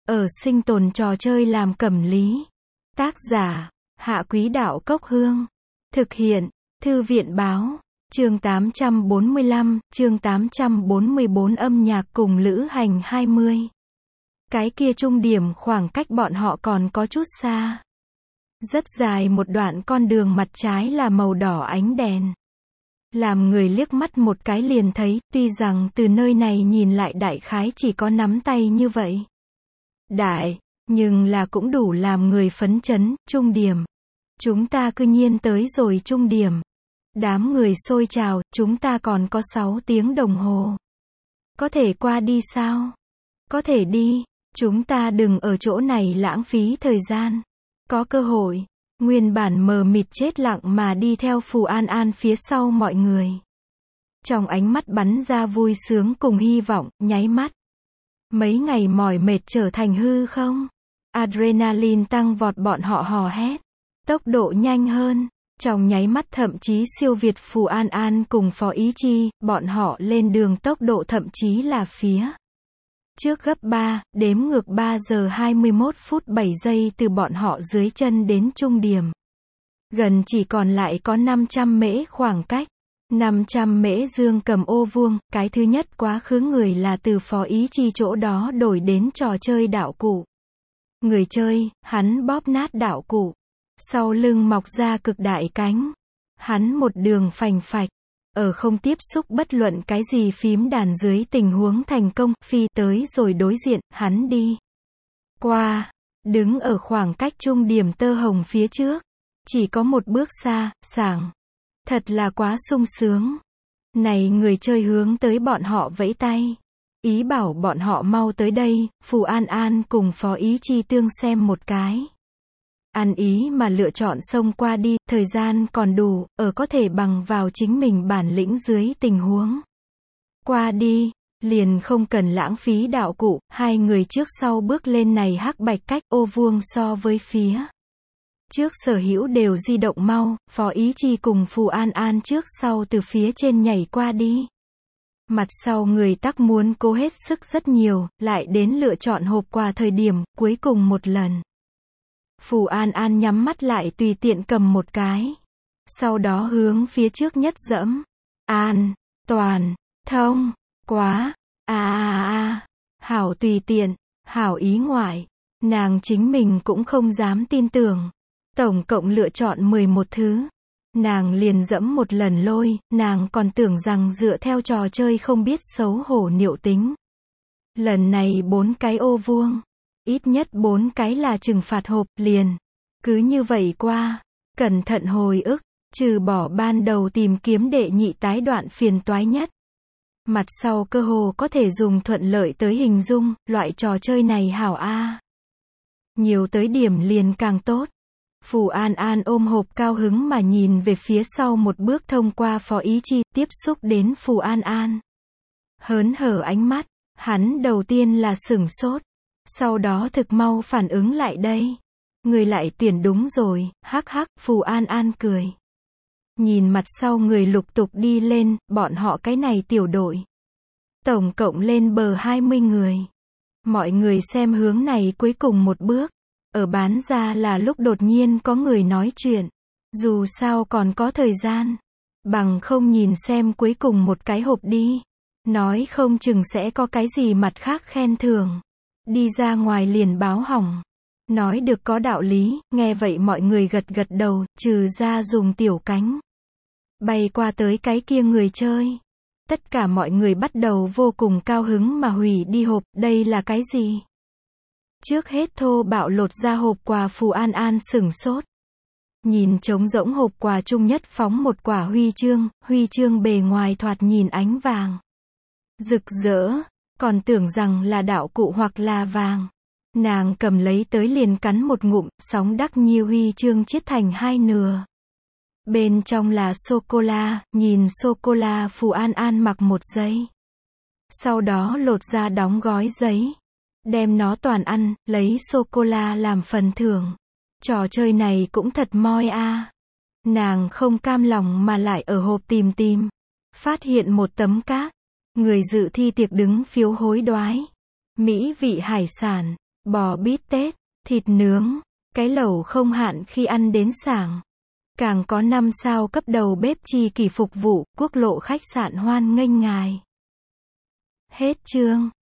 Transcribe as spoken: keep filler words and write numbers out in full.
Ở sinh tồn trò chơi làm cẩm lý. Tác giả, Hạ Quý Đạo Cốc Hương. Thực hiện, Thư viện Báo. Chương tám trăm bốn mươi lăm, chương tám trăm bốn mươi bốn âm nhạc cùng lữ hành hai mươi. Cái kia trung điểm khoảng cách bọn họ còn có chút xa. Rất dài một đoạn con đường mặt trái là màu đỏ ánh đèn. Làm người liếc mắt một cái liền thấy, tuy rằng từ nơi này nhìn lại đại khái chỉ có nắm tay như vậy. Đại, nhưng là cũng đủ làm người phấn chấn, trung điểm. Chúng ta cư nhiên tới rồi trung điểm. Đám người xôi trào, chúng ta còn có sáu tiếng đồng hồ. Có thể qua đi sao? Có thể đi, chúng ta đừng ở chỗ này lãng phí thời gian. Có cơ hội, nguyên bản mờ mịt chết lặng mà đi theo Phù An An phía sau mọi người. Trong ánh mắt bắn ra vui sướng cùng hy vọng, nháy mắt. Mấy ngày mỏi mệt trở thành hư không? Adrenaline tăng vọt bọn họ hò hét. Tốc độ nhanh hơn. Trong nháy mắt thậm chí siêu việt Phù An An cùng Phó Ý Chi, bọn họ lên đường tốc độ thậm chí là phía trước gấp ba, đếm ngược ba giờ hai mươi mốt phút bảy giây từ bọn họ dưới chân đến trung điểm. Gần chỉ còn lại có năm trăm mễ khoảng cách. năm trăm mễ dương cầm ô vuông, cái thứ nhất quá khứ người là từ Phó Ý Chi chỗ đó đổi đến trò chơi đạo cụ. Người chơi, hắn bóp nát đạo cụ. Sau lưng mọc ra cực đại cánh. Hắn một đường phành phạch. Ở không tiếp xúc bất luận cái gì phím đàn dưới tình huống thành công, phi tới rồi đối diện, hắn đi qua, đứng ở khoảng cách trung điểm tơ hồng phía trước. Chỉ có một bước xa, sảng. Thật là quá sung sướng. Này người chơi hướng tới bọn họ vẫy tay. Ý bảo bọn họ mau tới đây, Phù An An cùng Phó Ý Chi tương xem một cái. Ăn ý mà lựa chọn xông qua đi, thời gian còn đủ, ở có thể bằng vào chính mình bản lĩnh dưới tình huống. Qua đi, liền không cần lãng phí đạo cụ, hai người trước sau bước lên này hắc bạch cách ô vuông so với phía trước sở hữu đều di động mau, Phó Ý Chi cùng Phù An An trước sau từ phía trên nhảy qua đi. Mặt sau người tắc muốn cố hết sức rất nhiều, lại đến lựa chọn hộp quà thời điểm, cuối cùng một lần. Phù An An nhắm mắt lại tùy tiện cầm một cái. Sau đó hướng phía trước nhất dẫm. An, toàn, thông, quá, a a a, hảo tùy tiện, hảo ý ngoại. Nàng chính mình cũng không dám tin tưởng. Tổng cộng lựa chọn mười một thứ. Nàng liền dẫm một lần lôi, nàng còn tưởng rằng dựa theo trò chơi không biết xấu hổ niệu tính. Lần này bốn cái ô vuông. Ít nhất bốn cái là trừng phạt hộp, liền. Cứ như vậy qua. Cẩn thận hồi ức, trừ bỏ ban đầu tìm kiếm đệ nhị tái đoạn phiền toái nhất. Mặt sau cơ hồ có thể dùng thuận lợi tới hình dung, loại trò chơi này hảo a. Nhiều tới điểm liền càng tốt. Phù An An ôm hộp cao hứng mà nhìn về phía sau một bước thông qua Phó Ý Chi, tiếp xúc đến Phù An An. Hớn hở ánh mắt, hắn đầu tiên là sửng sốt. Sau đó thực mau phản ứng lại đây. Người lại tuyển đúng rồi, hắc hắc, Phù An An cười. Nhìn mặt sau người lục tục đi lên, bọn họ cái này tiểu đội. Tổng cộng lên bờ hai mươi người. Mọi người xem hướng này cuối cùng một bước. Ở bán ra là lúc đột nhiên có người nói chuyện. Dù sao còn có thời gian. Bằng không nhìn xem cuối cùng một cái hộp đi. Nói không chừng sẽ có cái gì mặt khác khen thưởng. Đi ra ngoài liền báo hỏng. Nói được có đạo lý, nghe vậy mọi người gật gật đầu, trừ ra dùng tiểu cánh. Bay qua tới cái kia người chơi. Tất cả mọi người bắt đầu vô cùng cao hứng mà hủy đi hộp, đây là cái gì? Trước hết thô bạo lột ra hộp quà Phù An An sửng sốt. Nhìn trống rỗng hộp quà chung nhất phóng một quả huy chương, huy chương bề ngoài thoạt nhìn ánh vàng. Rực rỡ. Còn tưởng rằng là đạo cụ hoặc là vàng. Nàng cầm lấy tới liền cắn một ngụm, sóng đắc nhiêu huy chương chiết thành hai nửa. Bên trong là sô-cô-la, nhìn sô-cô-la Phù An An mặc một giây. Sau đó lột ra đóng gói giấy. Đem nó toàn ăn, lấy sô-cô-la làm phần thưởng. Trò chơi này cũng thật moi a. Nàng không cam lòng mà lại ở hộp tìm tìm. Phát hiện một tấm cát. Người dự thi tiệc đứng phiếu hối đoái. Mỹ vị hải sản. bò bít tết, thịt nướng, cái lẩu không hạn khi ăn đến sảng. Càng có năm sao cấp đầu bếp chi kỷ phục vụ, quốc lộ khách sạn hoan nghênh ngài. Hết chương.